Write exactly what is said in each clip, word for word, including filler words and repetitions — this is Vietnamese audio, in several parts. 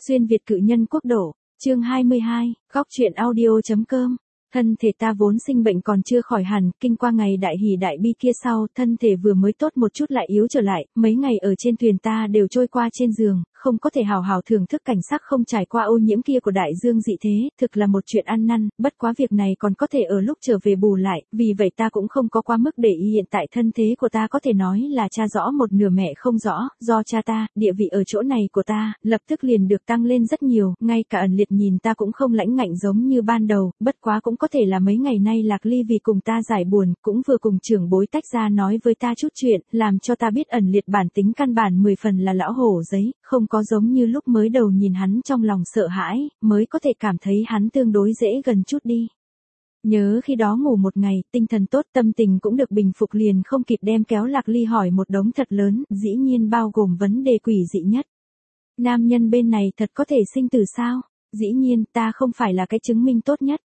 Xuyên Việt cự nhân quốc độ, chương hai mươi hai, góc truyện audio.com. Thân thể ta vốn sinh bệnh còn chưa khỏi hẳn, kinh qua ngày đại hỷ đại bi kia sau, thân thể vừa mới tốt một chút lại yếu trở lại, mấy ngày ở trên thuyền ta đều trôi qua trên giường, không có thể hào hào thưởng thức cảnh sắc không trải qua ô nhiễm kia của đại dương dị thế, thực là một chuyện ăn năn, bất quá việc này còn có thể ở lúc trở về bù lại, vì vậy ta cũng không có quá mức để ý hiện tại thân thế của ta có thể nói là cha rõ một nửa mẹ không rõ, do cha ta, địa vị ở chỗ này của ta, lập tức liền được tăng lên rất nhiều, ngay cả ẩn liệt nhìn ta cũng không lãnh ngạnh giống như ban đầu, bất quá cũng có thể là mấy ngày nay Lạc Ly vì cùng ta giải buồn, cũng vừa cùng trưởng bối tách ra nói với ta chút chuyện, làm cho ta biết ẩn liệt bản tính căn bản mười phần là lão hổ giấy, không có giống như lúc mới đầu nhìn hắn trong lòng sợ hãi, mới có thể cảm thấy hắn tương đối dễ gần chút đi. Nhớ khi đó ngủ một ngày, tinh thần tốt, tâm tình cũng được bình phục, liền không kịp đem kéo Lạc Ly hỏi một đống thật lớn, dĩ nhiên bao gồm vấn đề quỷ dị nhất. Nam nhân bên này thật có thể sinh tử sao? Dĩ nhiên, ta không phải là cái chứng minh tốt nhất.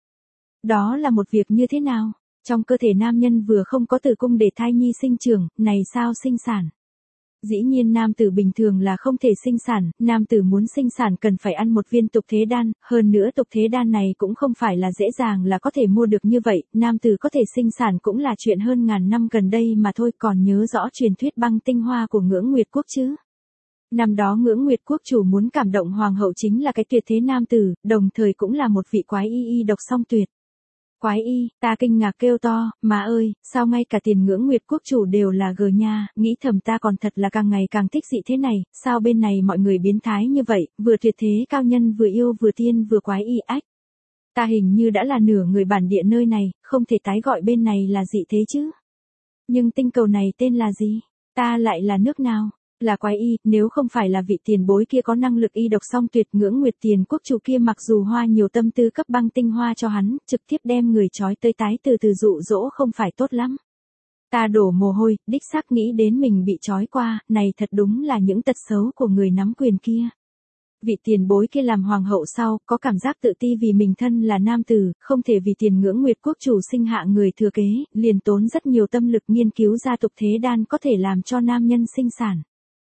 Đó là một việc như thế nào? Trong cơ thể nam nhân vừa không có tử cung để thai nhi sinh trưởng, này sao sinh sản? Dĩ nhiên nam tử bình thường là không thể sinh sản, nam tử muốn sinh sản cần phải ăn một viên tục thế đan, hơn nữa tục thế đan này cũng không phải là dễ dàng là có thể mua được như vậy, nam tử có thể sinh sản cũng là chuyện hơn ngàn năm gần đây mà thôi, còn nhớ rõ truyền thuyết băng tinh hoa của Ngưỡng Nguyệt Quốc chứ? Năm đó Ngưỡng Nguyệt Quốc chủ muốn cảm động hoàng hậu chính là cái tuyệt thế nam tử, đồng thời cũng là một vị quái y y độc song tuyệt. Quái y, ta kinh ngạc kêu to, má ơi, sao ngay cả tiền Ngưỡng Nguyệt Quốc chủ đều là gờ nha, nghĩ thầm ta còn thật là càng ngày càng thích dị thế này, sao bên này mọi người biến thái như vậy, vừa tuyệt thế cao nhân vừa yêu vừa tiên vừa quái y ách. Ta hình như đã là nửa người bản địa nơi này, không thể tái gọi bên này là dị thế chứ. Nhưng tinh cầu này tên là gì? Ta lại là nước nào? Là quái y, nếu không phải là vị tiền bối kia có năng lực y độc song tuyệt, Ngưỡng Nguyệt tiền quốc chủ kia mặc dù hoa nhiều tâm tư cấp băng tinh hoa cho hắn, trực tiếp đem người trói tới tái từ từ dụ dỗ không phải tốt lắm. Ta đổ mồ hôi, đích xác nghĩ đến mình bị trói qua, này thật đúng là những tật xấu của người nắm quyền kia. Vị tiền bối kia làm hoàng hậu sau, có cảm giác tự ti vì mình thân là nam tử, không thể vì tiền Ngưỡng Nguyệt Quốc chủ sinh hạ người thừa kế, liền tốn rất nhiều tâm lực nghiên cứu ra tục thế đan có thể làm cho nam nhân sinh sản.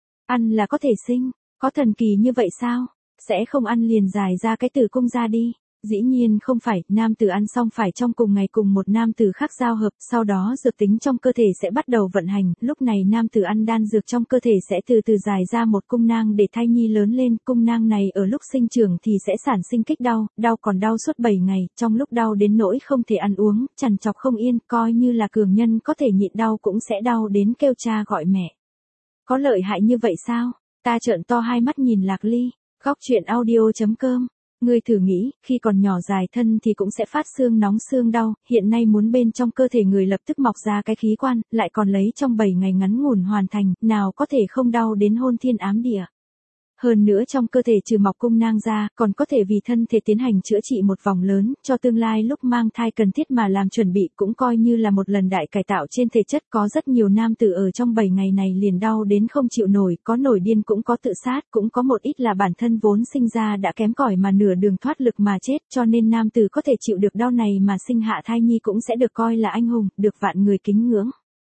Ăn là có thể sinh, có thần kỳ như vậy sao? Sẽ không ăn liền dài ra cái tử cung ra đi. Dĩ nhiên không phải, nam tử ăn xong phải trong cùng ngày cùng một nam tử khác giao hợp, sau đó dược tính trong cơ thể sẽ bắt đầu vận hành, lúc này nam tử ăn đan dược trong cơ thể sẽ từ từ dài ra một cung nang để thai nhi lớn lên, cung nang này ở lúc sinh trưởng thì sẽ sản sinh kích đau, đau còn đau suốt bảy ngày, trong lúc đau đến nỗi không thể ăn uống, trằn trọc không yên, coi như là cường nhân có thể nhịn đau cũng sẽ đau đến kêu cha gọi mẹ. Có lợi hại như vậy sao? Ta trợn to hai mắt nhìn Lạc Ly, góc truyện audio.com. Ngươi thử nghĩ, khi còn nhỏ dài thân thì cũng sẽ phát xương nóng xương đau, hiện nay muốn bên trong cơ thể người lập tức mọc ra cái khí quan, lại còn lấy trong bảy ngày ngắn ngủn hoàn thành, nào có thể không đau đến hôn thiên ám địa. Hơn nữa trong cơ thể trừ mọc cung nang ra, còn có thể vì thân thể tiến hành chữa trị một vòng lớn, cho tương lai lúc mang thai cần thiết mà làm chuẩn bị, cũng coi như là một lần đại cải tạo trên thể chất. Có rất nhiều nam tử ở trong bảy ngày này liền đau đến không chịu nổi, có nổi điên cũng có tự sát, cũng có một ít là bản thân vốn sinh ra đã kém cỏi mà nửa đường thoát lực mà chết, cho nên nam tử có thể chịu được đau này mà sinh hạ thai nhi cũng sẽ được coi là anh hùng, được vạn người kính ngưỡng.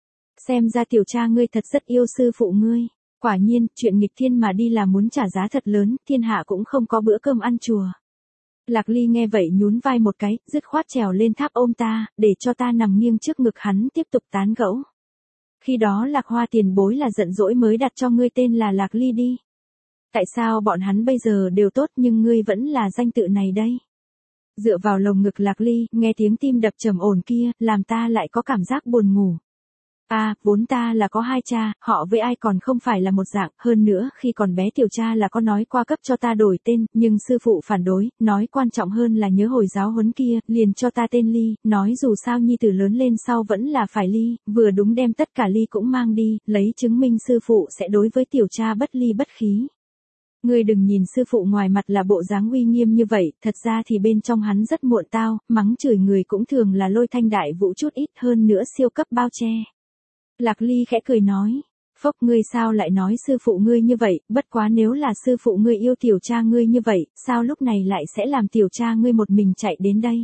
Xem ra tiểu cha ngươi thật rất yêu sư phụ ngươi. Quả nhiên, chuyện nghịch thiên mà đi là muốn trả giá thật lớn, thiên hạ cũng không có bữa cơm ăn chùa. Lạc Ly nghe vậy nhún vai một cái, dứt khoát trèo lên tháp ôm ta, để cho ta nằm nghiêng trước ngực hắn tiếp tục tán gẫu. Khi đó Lạc Hoa tiền bối là giận dỗi mới đặt cho ngươi tên là Lạc Ly đi. Tại sao bọn hắn bây giờ đều tốt nhưng ngươi vẫn là danh tự này đây? Dựa vào lồng ngực Lạc Ly, nghe tiếng tim đập trầm ổn kia, làm ta lại có cảm giác buồn ngủ. À, vốn ta là có hai cha, họ với ai còn không phải là một dạng, hơn nữa khi còn bé tiểu cha là có nói qua cấp cho ta đổi tên, nhưng sư phụ phản đối, nói quan trọng hơn là nhớ hồi giáo huấn kia, liền cho ta tên Ly, nói dù sao nhi tử lớn lên sau vẫn là phải Ly, vừa đúng đem tất cả Ly cũng mang đi, lấy chứng minh sư phụ sẽ đối với tiểu cha bất ly bất khí. Ngươi đừng nhìn sư phụ ngoài mặt là bộ dáng uy nghiêm như vậy, thật ra thì bên trong hắn rất muộn tao, mắng chửi người cũng thường là lôi thanh đại vũ chút ít, hơn nữa siêu cấp bao che. Lạc Ly khẽ cười nói, phốc, ngươi sao lại nói sư phụ ngươi như vậy, bất quá nếu là sư phụ ngươi yêu tiểu cha ngươi như vậy, sao lúc này lại sẽ làm tiểu cha ngươi một mình chạy đến đây?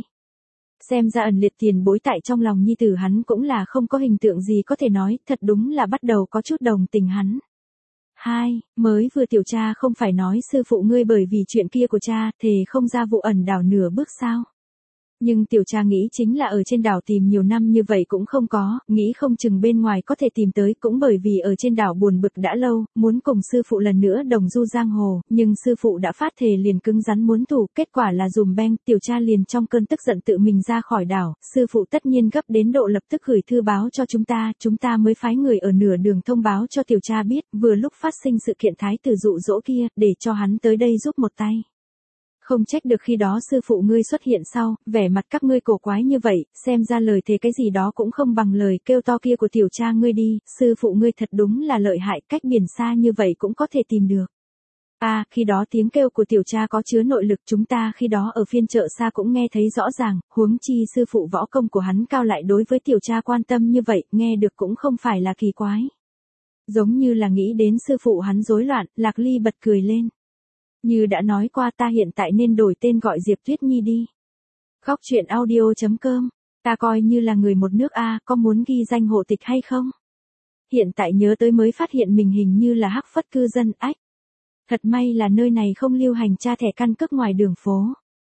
Xem ra ẩn liệt tiền bối tại trong lòng nhi tử hắn cũng là không có hình tượng gì có thể nói, thật đúng là bắt đầu có chút đồng tình hắn. hai. Mới vừa tiểu cha không phải nói sư phụ ngươi bởi vì chuyện kia của cha, thề không ra vụ ẩn đảo nửa bước sao? Nhưng tiểu cha nghĩ chính là ở trên đảo tìm nhiều năm như vậy cũng không có, nghĩ không chừng bên ngoài có thể tìm tới, cũng bởi vì ở trên đảo buồn bực đã lâu, muốn cùng sư phụ lần nữa đồng du giang hồ, nhưng sư phụ đã phát thề liền cứng rắn muốn thủ, kết quả là dùm beng, tiểu cha liền trong cơn tức giận tự mình ra khỏi đảo, sư phụ tất nhiên gấp đến độ lập tức gửi thư báo cho chúng ta, chúng ta mới phái người ở nửa đường thông báo cho tiểu cha biết, vừa lúc phát sinh sự kiện thái tử dụ dỗ kia, để cho hắn tới đây giúp một tay. Không trách được khi đó sư phụ ngươi xuất hiện sau, vẻ mặt các ngươi cổ quái như vậy, xem ra lời thề cái gì đó cũng không bằng lời kêu to kia của tiểu cha ngươi đi, sư phụ ngươi thật đúng là lợi hại, cách biển xa như vậy cũng có thể tìm được. À, khi đó tiếng kêu của tiểu cha có chứa nội lực, chúng ta khi đó ở phiên chợ xa cũng nghe thấy rõ ràng, huống chi sư phụ võ công của hắn cao lại đối với tiểu cha quan tâm như vậy, nghe được cũng không phải là kỳ quái. Giống như là nghĩ đến sư phụ hắn rối loạn, Lạc Ly bật cười lên. Như đã nói qua, ta hiện tại nên đổi tên gọi Diệp Tuyết Nhi đi. Góc truyện audio chấm com, ta coi như là người một nước A, có muốn ghi danh hộ tịch hay không? Hiện tại nhớ tới mới phát hiện mình hình như là hắc phất cư dân, ách. Thật may là nơi này không lưu hành tra thẻ căn cước ngoài đường phố.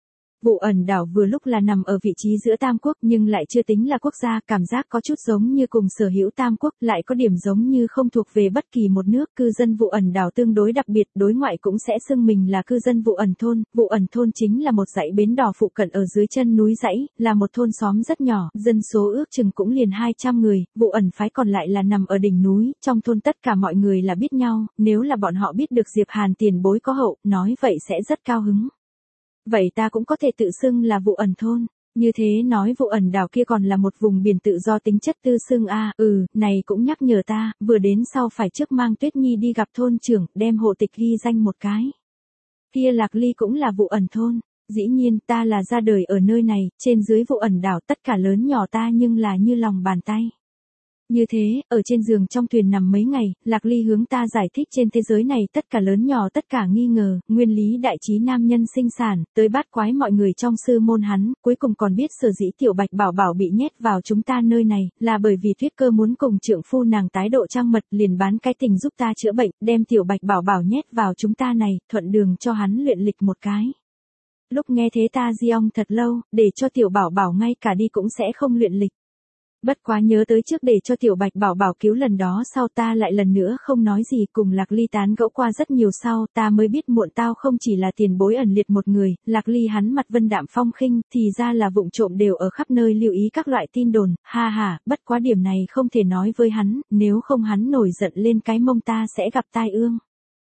Vụ ẩn đảo vừa lúc là nằm ở vị trí giữa Tam Quốc nhưng lại chưa tính là quốc gia, cảm giác có chút giống như cùng sở hữu Tam Quốc, lại có điểm giống như không thuộc về bất kỳ một nước. Cư dân vụ ẩn đảo tương đối đặc biệt, đối ngoại cũng sẽ xưng mình là cư dân vụ ẩn thôn. Vụ ẩn thôn chính là một dãy bến đò phụ cận ở dưới chân núi dãy, là một thôn xóm rất nhỏ, dân số ước chừng cũng liền hai trăm người, vụ ẩn phái còn lại là nằm ở đỉnh núi, trong thôn tất cả mọi người là biết nhau, nếu là bọn họ biết được Diệp Hàn tiền bối có hậu, nói vậy sẽ rất cao hứng. Vậy ta cũng có thể tự xưng là vụ ẩn thôn, như thế nói vụ ẩn đảo kia còn là một vùng biển tự do tính chất tư xưng a, à, ừ, này cũng nhắc nhở ta, vừa đến sau phải trước mang Tuyết Nhi đi gặp thôn trưởng, đem hộ tịch ghi danh một cái. Kia Lạc Ly cũng là vụ ẩn thôn, dĩ nhiên ta là ra đời ở nơi này, trên dưới vụ ẩn đảo tất cả lớn nhỏ ta nhưng là như lòng bàn tay. Như thế, ở trên giường trong thuyền nằm mấy ngày, Lạc Ly hướng ta giải thích trên thế giới này tất cả lớn nhỏ tất cả nghi ngờ, nguyên lý đại trí nam nhân sinh sản, tới bát quái mọi người trong sư môn hắn, cuối cùng còn biết sở dĩ tiểu bạch bảo bảo bị nhét vào chúng ta nơi này, là bởi vì Tuyết Cơ muốn cùng trượng phu nàng tái độ trang mật liền bán cái tình giúp ta chữa bệnh, đem tiểu bạch bảo bảo nhét vào chúng ta này, thuận đường cho hắn luyện lịch một cái. Lúc nghe thế ta di ong thật lâu, để cho tiểu bảo bảo ngay cả đi cũng sẽ không luyện lịch. Bất quá nhớ tới trước để cho tiểu bạch bảo bảo cứu lần đó sau ta lại lần nữa không nói gì, cùng Lạc Ly tán gẫu qua rất nhiều sau ta mới biết muộn tao không chỉ là tiền bối ẩn liệt một người, Lạc Ly hắn mặt vân đạm phong khinh, thì ra là vụng trộm đều ở khắp nơi lưu ý các loại tin đồn, ha ha, bất quá điểm này không thể nói với hắn, nếu không hắn nổi giận lên cái mông ta sẽ gặp tai ương.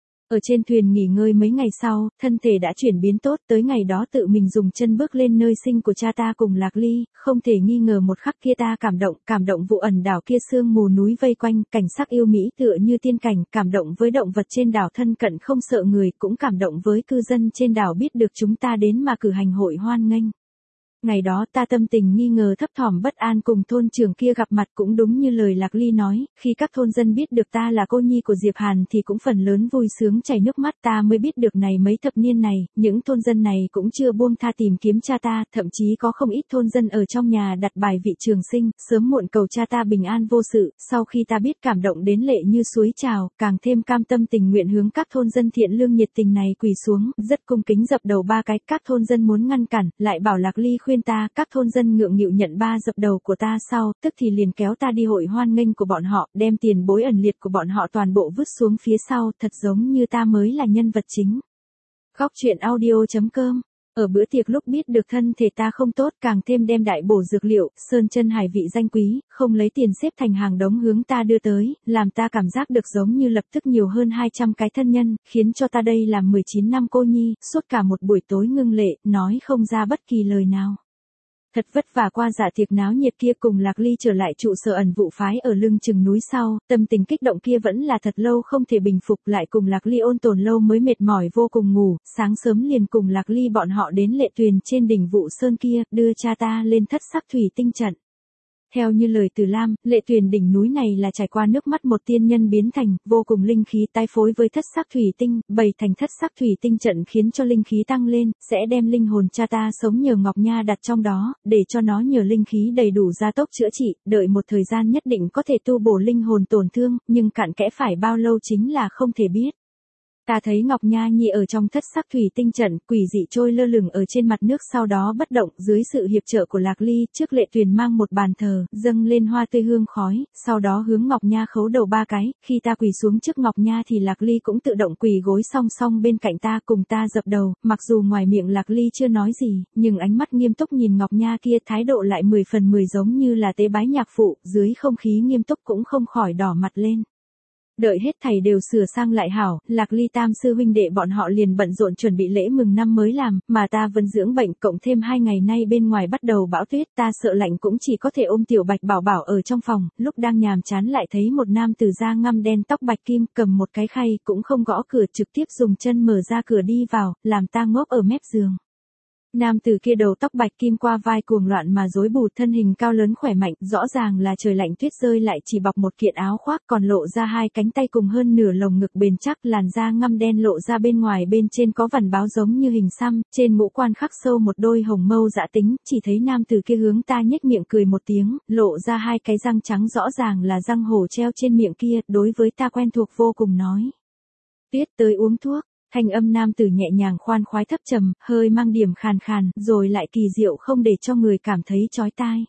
Ở trên thuyền nghỉ ngơi mấy ngày sau, thân thể đã chuyển biến tốt, tới ngày đó tự mình dùng chân bước lên nơi sinh của cha ta cùng Lạc Ly, không thể nghi ngờ một khắc kia ta cảm động, cảm động vụ ẩn đảo kia sương mù núi vây quanh, cảnh sắc yêu mỹ tựa như tiên cảnh, cảm động với động vật trên đảo thân cận không sợ người, cũng cảm động với cư dân trên đảo biết được chúng ta đến mà cử hành hội hoan nghênh. Ngày đó ta tâm tình nghi ngờ thấp thỏm bất an cùng thôn trưởng kia gặp mặt cũng đúng như lời Lạc Ly nói, khi các thôn dân biết được ta là cô nhi của Diệp Hàn thì cũng phần lớn vui sướng chảy nước mắt, ta mới biết được này mấy thập niên này, những thôn dân này cũng chưa buông tha tìm kiếm cha ta, thậm chí có không ít thôn dân ở trong nhà đặt bài vị trường sinh, sớm muộn cầu cha ta bình an vô sự, sau khi ta biết cảm động đến lệ như suối trào, càng thêm cam tâm tình nguyện hướng các thôn dân thiện lương nhiệt tình này quỳ xuống, rất cung kính dập đầu ba cái, các thôn dân muốn ngăn cản, lại bảo Lạc Ly khuyên ta, các thôn dân ngượng nghịu nhận ba dập đầu của ta sau, tức thì liền kéo ta đi hội hoan nghênh của bọn họ, đem tiền bối ẩn liệt của bọn họ toàn bộ vứt xuống phía sau, thật giống như ta mới là nhân vật chính. Góc truyện audio chấm com. Ở bữa tiệc lúc biết được thân thể ta không tốt, càng thêm đem đại bổ dược liệu, sơn chân hải vị danh quý, không lấy tiền xếp thành hàng đống hướng ta đưa tới, làm ta cảm giác được giống như lập tức nhiều hơn hai trăm cái thân nhân, khiến cho ta đây làm mười chín năm cô nhi, suốt cả một buổi tối ngưng lệ, nói không ra bất kỳ lời nào. Thật vất vả qua dạ tiệc náo nhiệt kia cùng Lạc Ly trở lại trụ sở ẩn vụ phái ở lưng chừng núi sau, tâm tình kích động kia vẫn là thật lâu không thể bình phục, lại cùng Lạc Ly ôn tồn lâu mới mệt mỏi vô cùng ngủ, sáng sớm liền cùng Lạc Ly bọn họ đến lệ tuyền trên đỉnh vụ sơn kia, đưa cha ta lên thất sắc thủy tinh trận. Theo như lời Từ Lam, Lệ Tuyền đỉnh núi này là trải qua nước mắt một tiên nhân biến thành, vô cùng linh khí tái phối với thất sắc thủy tinh, bày thành thất sắc thủy tinh trận khiến cho linh khí tăng lên, sẽ đem linh hồn cha ta sống nhờ ngọc nha đặt trong đó, để cho nó nhờ linh khí đầy đủ gia tốc chữa trị, đợi một thời gian nhất định có thể tu bổ linh hồn tổn thương, nhưng cạn kẽ phải bao lâu chính là không thể biết. Ta thấy Ngọc Nha Nhi ở trong thất sắc thủy tinh trận, quỷ dị trôi lơ lửng ở trên mặt nước sau đó bất động, dưới sự hiệp trợ của Lạc Ly, trước Lệ Tuyền mang một bàn thờ, dâng lên hoa tươi hương khói, sau đó hướng Ngọc Nha khấu đầu ba cái, khi ta quỳ xuống trước Ngọc Nha thì Lạc Ly cũng tự động quỳ gối song song bên cạnh ta cùng ta dập đầu, mặc dù ngoài miệng Lạc Ly chưa nói gì, nhưng ánh mắt nghiêm túc nhìn Ngọc Nha kia, thái độ lại mười phần mười giống như là tế bái nhạc phụ, dưới không khí nghiêm túc cũng không khỏi đỏ mặt lên. Đợi hết thầy đều sửa sang lại hảo, Lạc Ly tam sư huynh đệ bọn họ liền bận rộn chuẩn bị lễ mừng năm mới làm, mà ta vẫn dưỡng bệnh, cộng thêm hai ngày nay bên ngoài bắt đầu bão tuyết, ta sợ lạnh cũng chỉ có thể ôm tiểu Bạch Bảo Bảo ở trong phòng, lúc đang nhàm chán lại thấy một nam tử da ngăm đen tóc bạch kim, cầm một cái khay, cũng không gõ cửa, trực tiếp dùng chân mở ra cửa đi vào, làm ta ngốc ở mép giường. Nam tử kia đầu tóc bạch kim qua vai cuồng loạn mà rối bù, thân hình cao lớn khỏe mạnh, rõ ràng là trời lạnh tuyết rơi lại chỉ bọc một kiện áo khoác, còn lộ ra hai cánh tay cùng hơn nửa lồng ngực bền chắc, làn da ngăm đen lộ ra bên ngoài, bên trên có vằn báo giống như hình xăm, trên ngũ quan khắc sâu một đôi hồng mâu dạ tính, chỉ thấy nam tử kia hướng ta nhếch miệng cười một tiếng, lộ ra hai cái răng trắng rõ ràng là răng hổ treo trên miệng kia, đối với ta quen thuộc vô cùng nói: "Tuyết tới uống thuốc." Thanh âm nam tử nhẹ nhàng khoan khoái thấp trầm, hơi mang điểm khàn khàn, rồi lại kỳ diệu không để cho người cảm thấy chói tai.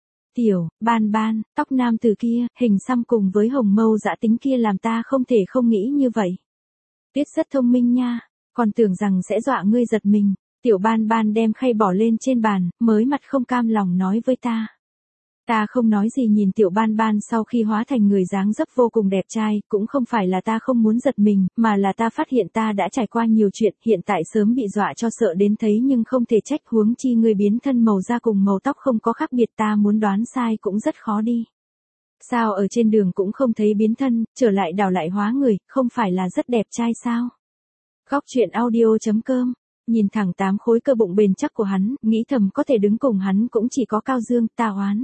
Tiểu Ban Ban, tóc nam tử kia, hình xăm cùng với hồng mâu dã tính kia làm ta không thể không nghĩ như vậy. Tuyết rất thông minh nha, còn tưởng rằng sẽ dọa ngươi giật mình. Tiểu Ban Ban đem khay bỏ lên trên bàn, mới mặt không cam lòng nói với ta. Ta không nói gì nhìn Tiểu Ban Ban sau khi hóa thành người dáng dấp vô cùng đẹp trai, cũng không phải là ta không muốn giật mình, mà là ta phát hiện ta đã trải qua nhiều chuyện, hiện tại sớm bị dọa cho sợ đến thấy nhưng không thể trách, huống chi người biến thân màu da cùng màu tóc không có khác biệt, ta muốn đoán sai cũng rất khó đi. Sao ở trên đường cũng không thấy biến thân, trở lại đảo lại hóa người, không phải là rất đẹp trai sao? Góc truyện audio chấm com. Nhìn thẳng tám khối cơ bụng bền chắc của hắn, nghĩ thầm có thể đứng cùng hắn cũng chỉ có Cao Dương, ta oán.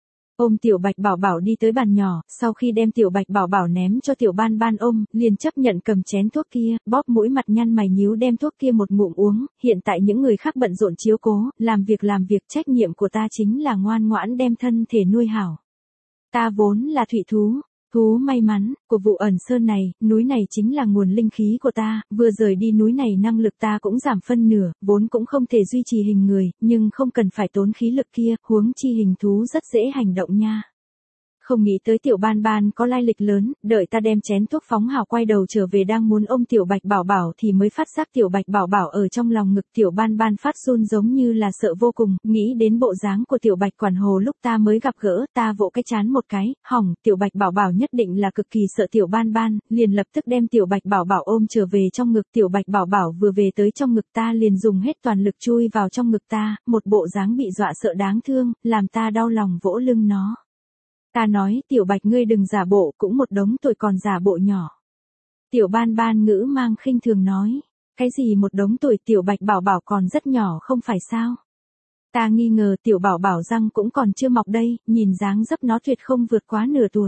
Ôm Tiểu Bạch Bảo Bảo đi tới bàn nhỏ, sau khi đem Tiểu Bạch Bảo Bảo ném cho Tiểu Ban Ban ôm, liền chấp nhận cầm chén thuốc kia, bóp mũi mặt nhăn mày nhíu đem thuốc kia một ngụm uống, hiện tại những người khác bận rộn chiếu cố, làm việc làm việc, trách nhiệm của ta chính là ngoan ngoãn đem thân thể nuôi hảo. Ta vốn là thủy thú, thú may mắn, của vụ ẩn sơn này, núi này chính là nguồn linh khí của ta, vừa rời đi núi này năng lực ta cũng giảm phân nửa, vốn cũng không thể duy trì hình người, nhưng không cần phải tốn khí lực kia, huống chi hình thú rất dễ hành động nha. Không nghĩ tới Tiểu Ban Ban có lai lịch lớn, đợi ta đem chén thuốc phóng hào quay đầu trở về đang muốn ôm Tiểu Bạch Bảo Bảo thì mới phát giác Tiểu Bạch Bảo Bảo ở trong lòng ngực. Tiểu Ban Ban phát run giống như là sợ vô cùng, nghĩ đến bộ dáng của Tiểu Bạch quản hồ lúc ta mới gặp gỡ, ta vỗ cái chán một cái, hỏng, Tiểu Bạch Bảo Bảo nhất định là cực kỳ sợ Tiểu Ban Ban, liền lập tức đem Tiểu Bạch Bảo Bảo ôm trở về trong ngực. Tiểu Bạch Bảo Bảo vừa về tới trong ngực ta liền dùng hết toàn lực chui vào trong ngực ta, một bộ dáng bị dọa sợ đáng thương, làm ta đau lòng vỗ lưng nó. Ta nói, Tiểu Bạch ngươi đừng giả bộ, cũng một đống tuổi còn giả bộ nhỏ. Tiểu Ban Ban ngữ mang khinh thường nói, cái gì một đống tuổi, Tiểu Bạch Bảo Bảo còn rất nhỏ không phải sao? Ta nghi ngờ Tiểu Bảo Bảo răng cũng còn chưa mọc đây, nhìn dáng dấp nó tuyệt không vượt quá nửa tuổi.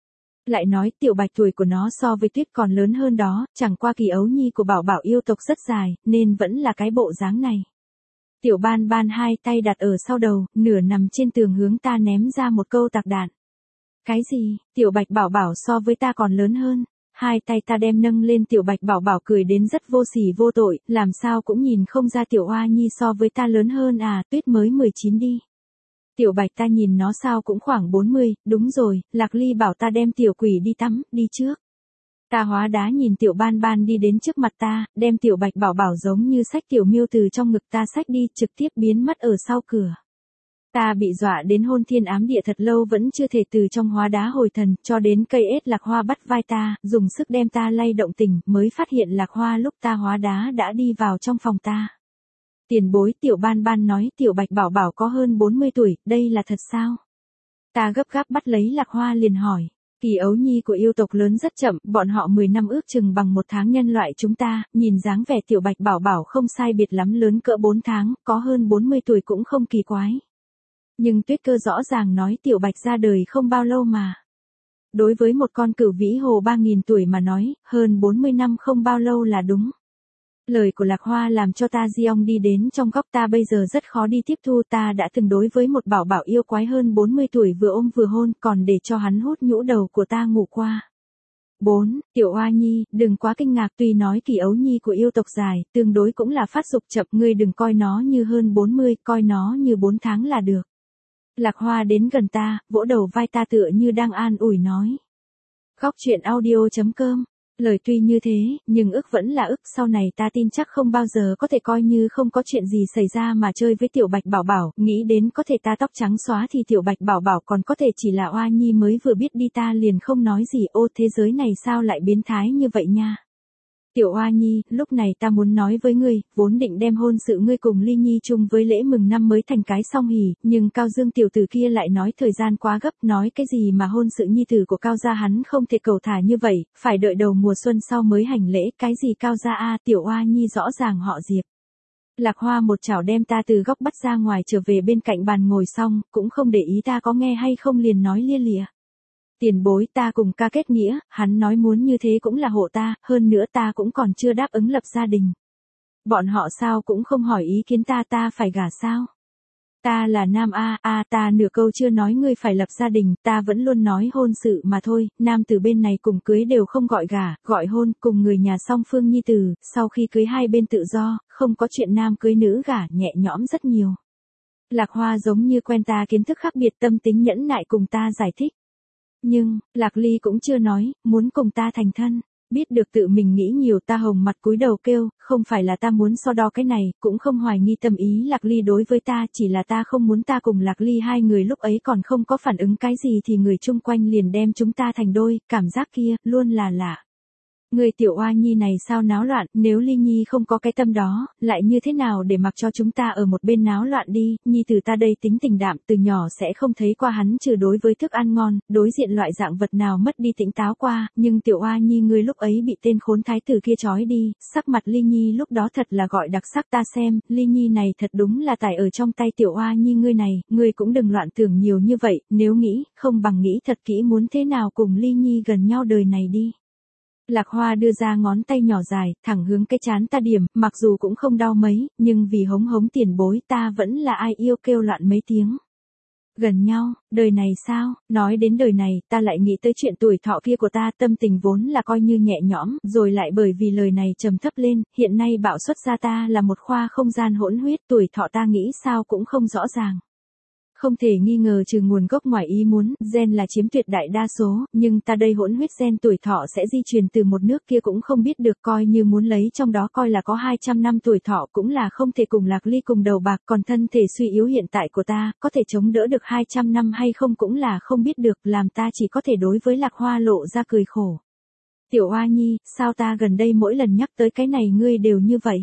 Lại nói Tiểu Bạch tuổi của nó so với Tuyết còn lớn hơn đó, chẳng qua kỳ ấu nhi của Bảo Bảo yêu tộc rất dài, nên vẫn là cái bộ dáng này. Tiểu Ban Ban hai tay đặt ở sau đầu, nửa nằm trên tường hướng ta ném ra một câu tạc đạn. Cái gì, Tiểu Bạch Bảo Bảo so với ta còn lớn hơn? Hai tay ta đem nâng lên Tiểu Bạch Bảo Bảo cười đến rất vô sỉ vô tội, làm sao cũng nhìn không ra Tiểu Hoa Nhi so với ta lớn hơn à, Tuyết mới mười chín đi. Tiểu Bạch ta nhìn nó sao cũng khoảng bốn mươi, đúng rồi, Lạc Ly bảo ta đem Tiểu Quỷ đi tắm, đi trước. Ta hóa đá nhìn Tiểu Ban Ban đi đến trước mặt ta, đem Tiểu Bạch Bảo Bảo giống như xách Tiểu Miêu từ trong ngực ta xách đi, trực tiếp biến mất ở sau cửa. Ta bị dọa đến hôn thiên ám địa thật lâu vẫn chưa thể từ trong hóa đá hồi thần, cho đến cây ết lạc hoa bắt vai ta, dùng sức đem ta lay động tỉnh, mới phát hiện lạc hoa lúc ta hóa đá đã đi vào trong phòng ta. Tiền bối, Tiểu Ban Ban nói Tiểu Bạch Bảo Bảo có hơn bốn mươi tuổi, đây là thật sao? Ta gấp gáp bắt lấy lạc hoa liền hỏi. Kỳ ấu nhi của yêu tộc lớn rất chậm, bọn họ mười năm ước chừng bằng một tháng nhân loại chúng ta, nhìn dáng vẻ Tiểu Bạch Bảo Bảo không sai biệt lắm lớn cỡ bốn tháng, có hơn bốn mươi tuổi cũng không kỳ quái. Nhưng Tuyết Cơ rõ ràng nói Tiểu Bạch ra đời không bao lâu mà. Đối với một con cửu vĩ hồ ba nghìn tuổi mà nói, hơn bốn mươi năm không bao lâu là đúng. Lời của Lạc Hoa làm cho ta Giong đi đến trong góc, ta bây giờ rất khó đi tiếp thu. Ta đã từng đối với một bảo bảo yêu quái hơn bốn mươi tuổi vừa ôm vừa hôn, còn để cho hắn hút nhũ đầu của ta ngủ qua. bốn. Tiểu Oa Nhi, đừng quá kinh ngạc, tuy nói kỳ ấu nhi của yêu tộc dài, tương đối cũng là phát dục chậm, ngươi đừng coi nó như hơn bốn mươi, coi nó như bốn tháng là được. Lạc Hoa đến gần ta, vỗ đầu vai ta tựa như đang an ủi nói. Góc truyện audio chấm com. Lời tuy như thế, nhưng ức vẫn là ức, sau này ta tin chắc không bao giờ có thể coi như không có chuyện gì xảy ra mà chơi với Tiểu Bạch Bảo Bảo, nghĩ đến có thể ta tóc trắng xóa thì Tiểu Bạch Bảo Bảo còn có thể chỉ là Oa Nhi mới vừa biết đi, ta liền không nói gì. Ô, thế giới này sao lại biến thái như vậy nha. Tiểu Oa Nhi, lúc này ta muốn nói với ngươi, vốn định đem hôn sự ngươi cùng Ly Nhi chung với lễ mừng năm mới thành cái song hỷ, nhưng Cao Dương tiểu tử kia lại nói thời gian quá gấp, nói cái gì mà hôn sự nhi tử của Cao gia hắn không thể cầu thả như vậy, phải đợi đầu mùa xuân sau mới hành lễ, cái gì Cao gia a, Tiểu Oa Nhi rõ ràng họ Diệp. Lạc Hoa một chảo đem ta từ góc bắt ra ngoài, trở về bên cạnh bàn ngồi xong, cũng không để ý ta có nghe hay không, liền nói lia lịa. Tiền bối, ta cùng ca kết nghĩa, hắn nói muốn như thế cũng là hộ ta, hơn nữa ta cũng còn chưa đáp ứng lập gia đình. Bọn họ sao cũng không hỏi ý kiến ta, ta phải gả sao? Ta là nam a, a ta nửa câu chưa nói ngươi phải lập gia đình, ta vẫn luôn nói hôn sự mà thôi, nam từ bên này cùng cưới đều không gọi gả, gọi hôn, cùng người nhà song phương nhi tử, sau khi cưới hai bên tự do, không có chuyện nam cưới nữ gả, nhẹ nhõm rất nhiều. Lạc Hoa giống như quen ta kiến thức khác biệt, tâm tính nhẫn nại cùng ta giải thích. Nhưng, Lạc Ly cũng chưa nói, muốn cùng ta thành thân. Biết được tự mình nghĩ nhiều, ta hồng mặt cúi đầu kêu, không phải là ta muốn so đo cái này, cũng không hoài nghi tâm ý Lạc Ly đối với ta, chỉ là ta không muốn ta cùng Lạc Ly hai người lúc ấy còn không có phản ứng cái gì thì người chung quanh liền đem chúng ta thành đôi, cảm giác kia, luôn là lạ. Người Tiểu Oa Nhi này sao náo loạn, nếu Ly Nhi không có cái tâm đó, lại như thế nào để mặc cho chúng ta ở một bên náo loạn đi, Nhi từ ta đây tính tình đạm, từ nhỏ sẽ không thấy qua hắn trừ đối với thức ăn ngon, đối diện loại dạng vật nào mất đi tỉnh táo qua, nhưng Tiểu Oa Nhi ngươi lúc ấy bị tên khốn thái tử kia trói đi, sắc mặt Ly Nhi lúc đó thật là gọi đặc sắc, ta xem, Ly Nhi này thật đúng là tài ở trong tay Tiểu Oa Nhi ngươi này, ngươi cũng đừng loạn tưởng nhiều như vậy, nếu nghĩ, không bằng nghĩ thật kỹ muốn thế nào cùng Ly Nhi gần nhau đời này đi. Lạc Hoa đưa ra ngón tay nhỏ dài, thẳng hướng cái chán ta điểm, mặc dù cũng không đau mấy, nhưng vì hống hống tiền bối ta vẫn là ai yêu kêu loạn mấy tiếng. Gần nhau, đời này sao, nói đến đời này, ta lại nghĩ tới chuyện tuổi thọ kia của ta, tâm tình vốn là coi như nhẹ nhõm, rồi lại bởi vì lời này trầm thấp lên, hiện nay bạo xuất ra ta là một khoa không gian hỗn huyết, tuổi thọ ta nghĩ sao cũng không rõ ràng. Không thể nghi ngờ trừ nguồn gốc ngoài ý muốn, gen là chiếm tuyệt đại đa số, nhưng ta đây hỗn huyết gen tuổi thọ sẽ di truyền từ một nước kia cũng không biết được, coi như muốn lấy trong đó coi là có hai trăm năm tuổi thọ cũng là không thể cùng Lạc Ly cùng đầu bạc, còn thân thể suy yếu hiện tại của ta, có thể chống đỡ được hai trăm năm hay không cũng là không biết được, làm ta chỉ có thể đối với Lạc Hoa lộ ra cười khổ. Tiểu Oa Nhi, sao ta gần đây mỗi lần nhắc tới cái này ngươi đều như vậy?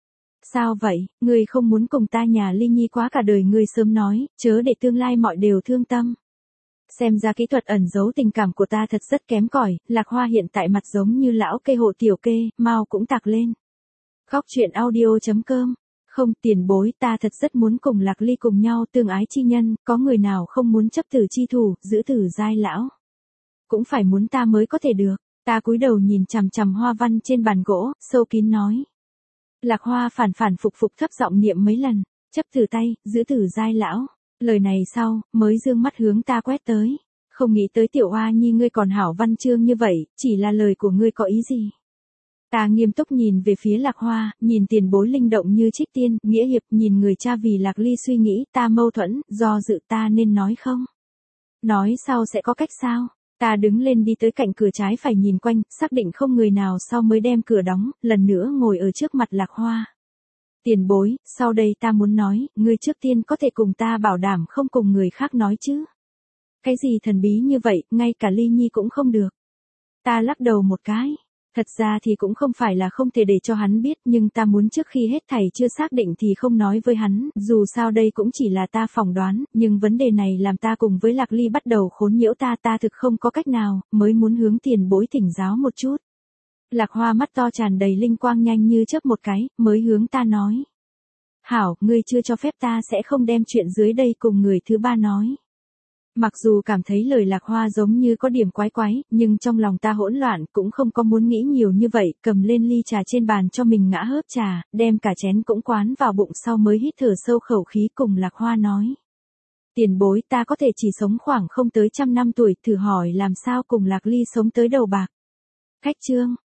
Sao vậy, ngươi không muốn cùng ta nhà Ly Nhi quá cả đời, ngươi sớm nói, chớ để tương lai mọi đều thương tâm. Xem ra kỹ thuật ẩn giấu tình cảm của ta thật rất kém cỏi, Lạc Hoa hiện tại mặt giống như lão cây hộ tiểu kê, mau cũng tạc lên. Góc truyện audio chấm com. Không, tiền bối, ta thật rất muốn cùng Lạc Ly cùng nhau tương ái chi nhân, có người nào không muốn chấp tử chi thủ, giữ tử giai lão. Cũng phải muốn ta mới có thể được, ta cúi đầu nhìn chằm chằm hoa văn trên bàn gỗ, sâu kín nói. Lạc Hoa phản phản phục phục thấp giọng niệm mấy lần, chấp tử tay, giữ tử giai lão. Lời này sau, mới dương mắt hướng ta quét tới. Không nghĩ tới Tiểu Oa Nhi ngươi còn hảo văn chương như vậy, chỉ là lời của ngươi có ý gì? Ta nghiêm túc nhìn về phía Lạc Hoa, nhìn tiền bối linh động như trích tiên, nghĩa hiệp, nhìn người cha vì Lạc Ly suy nghĩ, ta mâu thuẫn, do dự ta nên nói không? Nói sau sẽ có cách sao? Ta đứng lên đi tới cạnh cửa trái phải nhìn quanh, xác định không người nào sau mới đem cửa đóng, lần nữa ngồi ở trước mặt Lạc Hoa. Tiền bối, sau đây ta muốn nói, ngươi trước tiên có thể cùng ta bảo đảm không cùng người khác nói chứ? Cái gì thần bí như vậy, ngay cả Ly Nhi cũng không được. Ta lắc đầu một cái. Thật ra thì cũng không phải là không thể để cho hắn biết, nhưng ta muốn trước khi hết thảy chưa xác định thì không nói với hắn, dù sao đây cũng chỉ là ta phỏng đoán, nhưng vấn đề này làm ta cùng với Lạc Ly bắt đầu khốn nhiễu ta, ta thực không có cách nào, mới muốn hướng tiền bối thỉnh giáo một chút. Lạc Hoa mắt to tràn đầy linh quang nhanh như chớp một cái, mới hướng ta nói. Hảo, ngươi chưa cho phép ta sẽ không đem chuyện dưới đây cùng người thứ ba nói. Mặc dù cảm thấy lời Lạc Hoa giống như có điểm quái quái, nhưng trong lòng ta hỗn loạn, cũng không có muốn nghĩ nhiều như vậy, cầm lên ly trà trên bàn cho mình ngã hớp trà, đem cả chén cũng quán vào bụng sau mới hít thở sâu khẩu khí cùng Lạc Hoa nói. Tiền bối, ta có thể chỉ sống khoảng không tới trăm năm tuổi, thử hỏi làm sao cùng Lạc Ly sống tới đầu bạc. Khách trương,